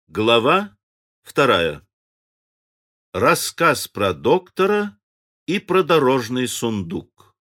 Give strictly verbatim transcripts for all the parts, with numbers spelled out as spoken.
Глава вторая. Рассказ про доктора и про дорожный сундук.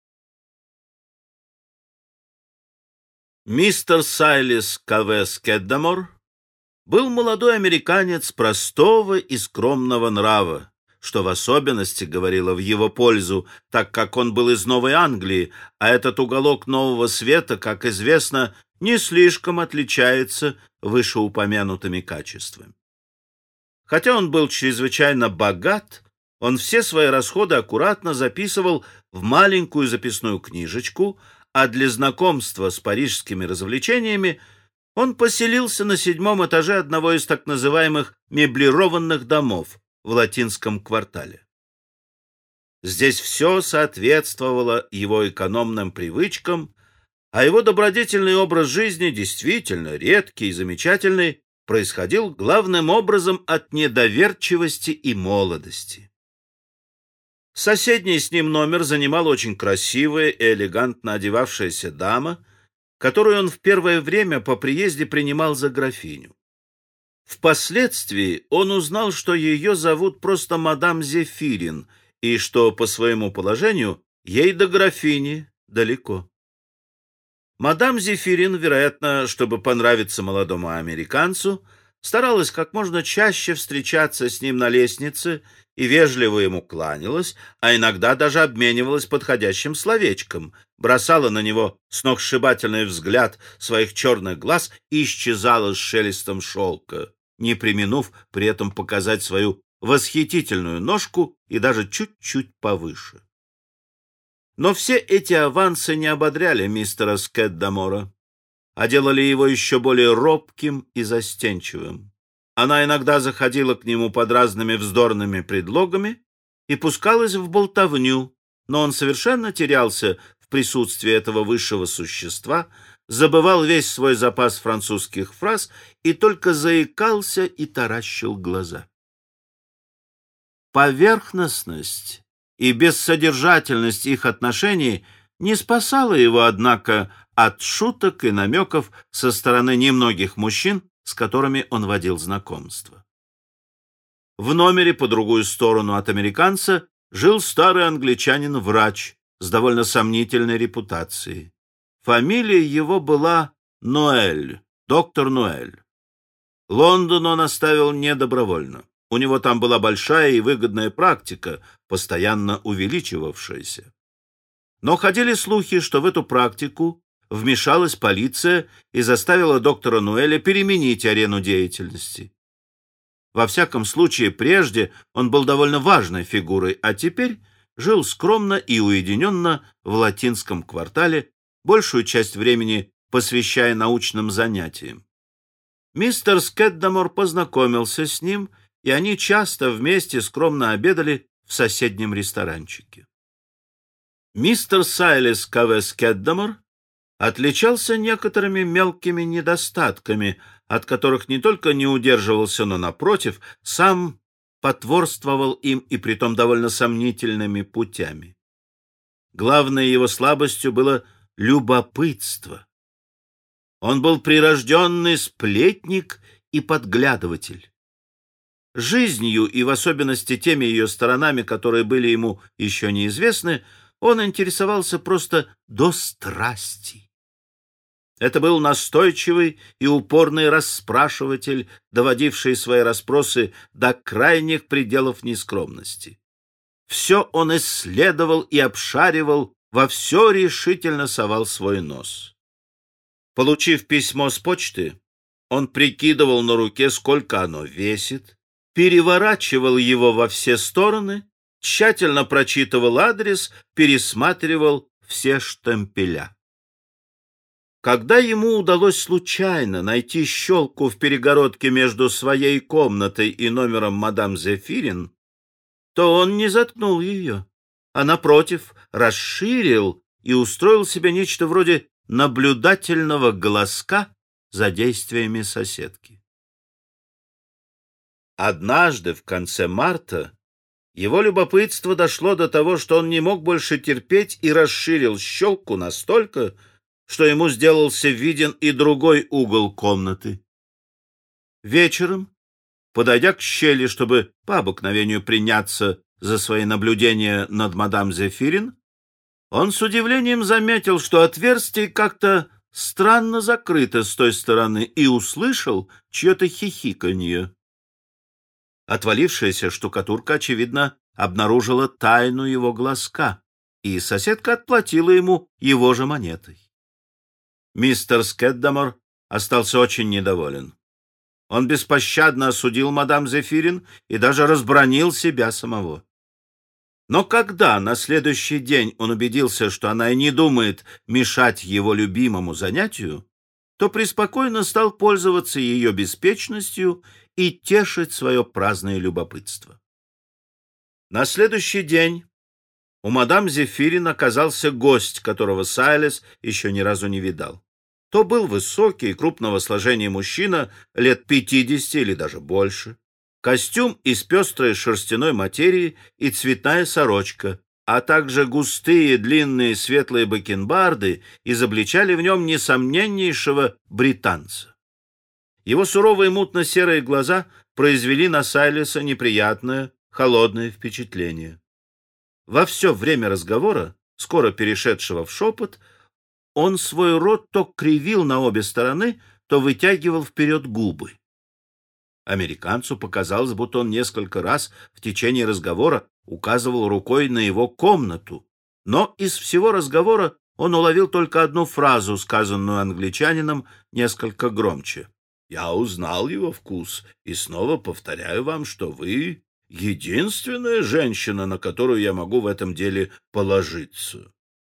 Мистер Сайлис К В Скеддамор был молодой американец простого и скромного нрава, что в особенности говорило в его пользу, так как он был из Новой Англии, а этот уголок Нового Света, как известно, не слишком отличается вышеупомянутыми качествами. Хотя он был чрезвычайно богат, он все свои расходы аккуратно записывал в маленькую записную книжечку, а для знакомства с парижскими развлечениями он поселился на седьмом этаже одного из так называемых меблированных домов в Латинском квартале. Здесь все соответствовало его экономным привычкам, а его добродетельный образ жизни, действительно редкий и замечательный, происходил главным образом от недоверчивости и молодости. Соседний с ним номер занимала очень красивая и элегантно одевавшаяся дама, которую он в первое время по приезде принимал за графиню. Впоследствии он узнал, что ее зовут просто мадам Зефирин, и что по своему положению ей до графини далеко. Мадам Зефирин, вероятно, чтобы понравиться молодому американцу, старалась как можно чаще встречаться с ним на лестнице и вежливо ему кланялась, а иногда даже обменивалась подходящим словечком, бросала на него сногсшибательный взгляд своих черных глаз и исчезала с шелестом шелка, не преминув при этом показать свою восхитительную ножку и даже чуть-чуть повыше. Но все эти авансы не ободряли мистера Скеддамора, а делали его еще более робким и застенчивым. Она иногда заходила к нему под разными вздорными предлогами и пускалась в болтовню, но он совершенно терялся в присутствии этого высшего существа, забывал весь свой запас французских фраз и только заикался и таращил глаза. Поверхностность и бессодержательность их отношений не спасала его, однако, от шуток и намеков со стороны немногих мужчин, с которыми он водил знакомство. В номере по другую сторону от американца жил старый англичанин-врач с довольно сомнительной репутацией. Фамилия его была Ноэль, доктор Ноэль. Лондон он оставил недобровольно. У него там была большая и выгодная практика, постоянно увеличивавшаяся. Но ходили слухи, что в эту практику вмешалась полиция и заставила доктора Ноэля переменить арену деятельности. Во всяком случае, прежде он был довольно важной фигурой, а теперь жил скромно и уединенно в Латинском квартале, большую часть времени посвящая научным занятиям. Мистер Скеддамор познакомился с ним, и они часто вместе скромно обедали в соседнем ресторанчике. Мистер Сайлис К В Скеддамор отличался некоторыми мелкими недостатками, от которых не только не удерживался, но, напротив, сам потворствовал им и притом довольно сомнительными путями. Главной его слабостью было любопытство. Он был прирожденный сплетник и подглядыватель. Жизнью и в особенности теми ее сторонами, которые были ему еще неизвестны, он интересовался просто до страсти. Это был настойчивый и упорный расспрашиватель, доводивший свои расспросы до крайних пределов нескромности. Все он исследовал и обшаривал, во все решительно совал свой нос. Получив письмо с почты, он прикидывал на руке, сколько оно весит, переворачивал его во все стороны, тщательно прочитывал адрес, пересматривал все штемпеля. Когда ему удалось случайно найти щелку в перегородке между своей комнатой и номером мадам Зефирин, то он не заткнул ее, а, напротив, расширил и устроил себе нечто вроде наблюдательного глазка за действиями соседки. Однажды, в конце марта, его любопытство дошло до того, что он не мог больше терпеть и расширил щелку настолько, что ему сделался виден и другой угол комнаты. Вечером, подойдя к щели, чтобы по обыкновению приняться за свои наблюдения над мадам Зефирин, он с удивлением заметил, что отверстие как-то странно закрыто с той стороны, и услышал чье-то хихиканье. Отвалившаяся штукатурка, очевидно, обнаружила тайну его глазка, и соседка отплатила ему его же монетой. Мистер Скеддамор остался очень недоволен. Он беспощадно осудил мадам Зефирин и даже разбранил себя самого. Но когда на следующий день он убедился, что она и не думает мешать его любимому занятию, то преспокойно стал пользоваться ее беспечностью и тешить свое праздное любопытство. На следующий день у мадам Зефирин оказался гость, которого Сайлес еще ни разу не видал. То был высокий, крупного сложения мужчина, лет пятидесяти или даже больше. Костюм из пестрой шерстяной материи и цветная сорочка, а также густые длинные светлые бакенбарды изобличали в нем несомненнейшего британца. Его суровые мутно-серые глаза произвели на Сайлеса неприятное, холодное впечатление. Во все время разговора, скоро перешедшего в шепот, он свой рот то кривил на обе стороны, то вытягивал вперед губы. Американцу показалось, будто он несколько раз в течение разговора указывал рукой на его комнату, но из всего разговора он уловил только одну фразу, сказанную англичанином несколько громче. «Я узнал его вкус, и снова повторяю вам, что вы единственная женщина, на которую я могу в этом деле положиться».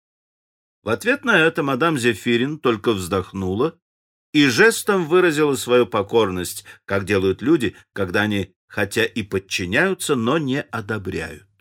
В ответ на это мадам Зефирин только вздохнула и жестом выразила свою покорность, как делают люди, когда они хотя и подчиняются, но не одобряют.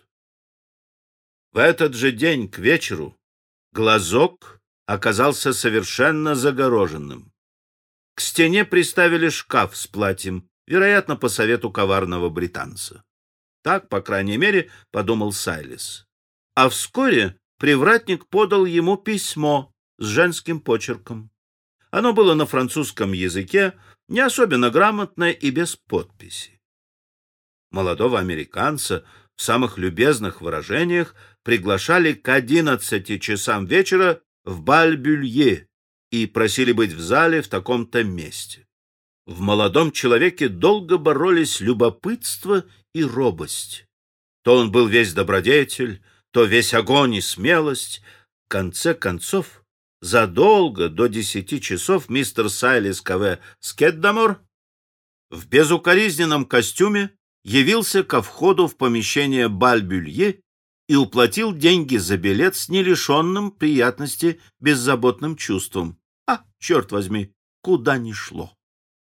В этот же день к вечеру глазок оказался совершенно загороженным. К стене приставили шкаф с платьем, вероятно, по совету коварного британца. Так, по крайней мере, подумал Сайлес. А вскоре привратник подал ему письмо с женским почерком. Оно было на французском языке, не особенно грамотное и без подписи. Молодого американца в самых любезных выражениях приглашали к одиннадцати часам вечера в Баль-Бюлье и просили быть в зале в таком-то месте. В молодом человеке долго боролись любопытство и робость. То он был весь добродетель, то весь огонь и смелость. В конце концов, задолго до десяти часов мистер Сайлес К.В. Скеддамор в безукоризненном костюме явился ко входу в помещение Баль-Бюлье и уплатил деньги за билет с нелишенным приятности беззаботным чувством. А, черт возьми, куда ни шло.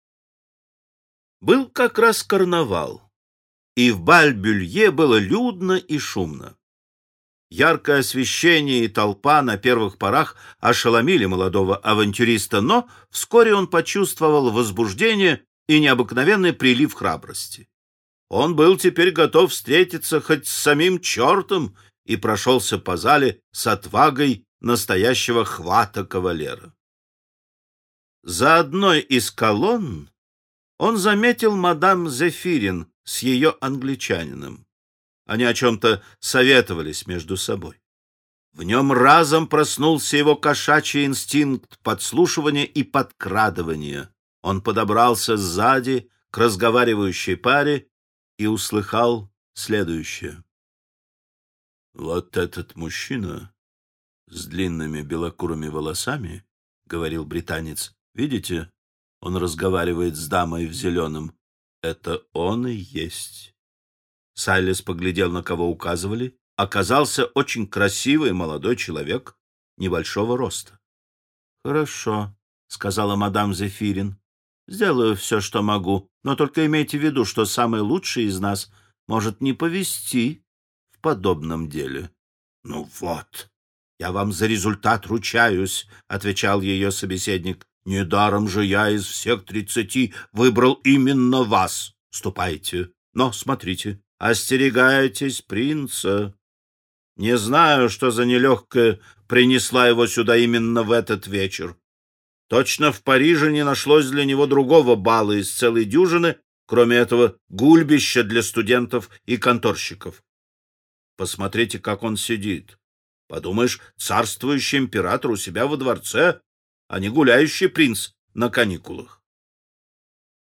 Был как раз карнавал, и в Баль-Бюлье было людно и шумно. Яркое освещение и толпа на первых порах ошеломили молодого авантюриста, но вскоре он почувствовал возбуждение и необыкновенный прилив храбрости. Он был теперь готов встретиться хоть с самим чертом и прошелся по зале с отвагой настоящего хвата кавалера. За одной из колонн он заметил мадам Зефирин с ее англичанином. Они о чем-то советовались между собой. В нем разом проснулся его кошачий инстинкт подслушивания и подкрадывания. Он подобрался сзади к разговаривающей паре и услыхал следующее. «Вот этот мужчина с длинными белокурыми волосами, — говорил британец, — видите, он разговаривает с дамой в зеленом. Это он и есть». Сайлес поглядел, на кого указывали. Оказался очень красивый молодой человек небольшого роста. — Хорошо, — сказала мадам Зефирин. — Сделаю все, что могу, но только имейте в виду, что самый лучший из нас может не повести в подобном деле. — Ну вот, я вам за результат ручаюсь, — отвечал ее собеседник. — Недаром же я из всех тридцати выбрал именно вас. Ступайте, но смотрите. Остерегайтесь принца. Не знаю, что за нелегкая принесла его сюда именно в этот вечер. Точно в Париже не нашлось для него другого бала из целой дюжины, Кроме этого, гульбище для студентов и конторщиков. Посмотрите, как он сидит. Подумаешь, царствующий император у себя во дворце, а не гуляющий принц на каникулах.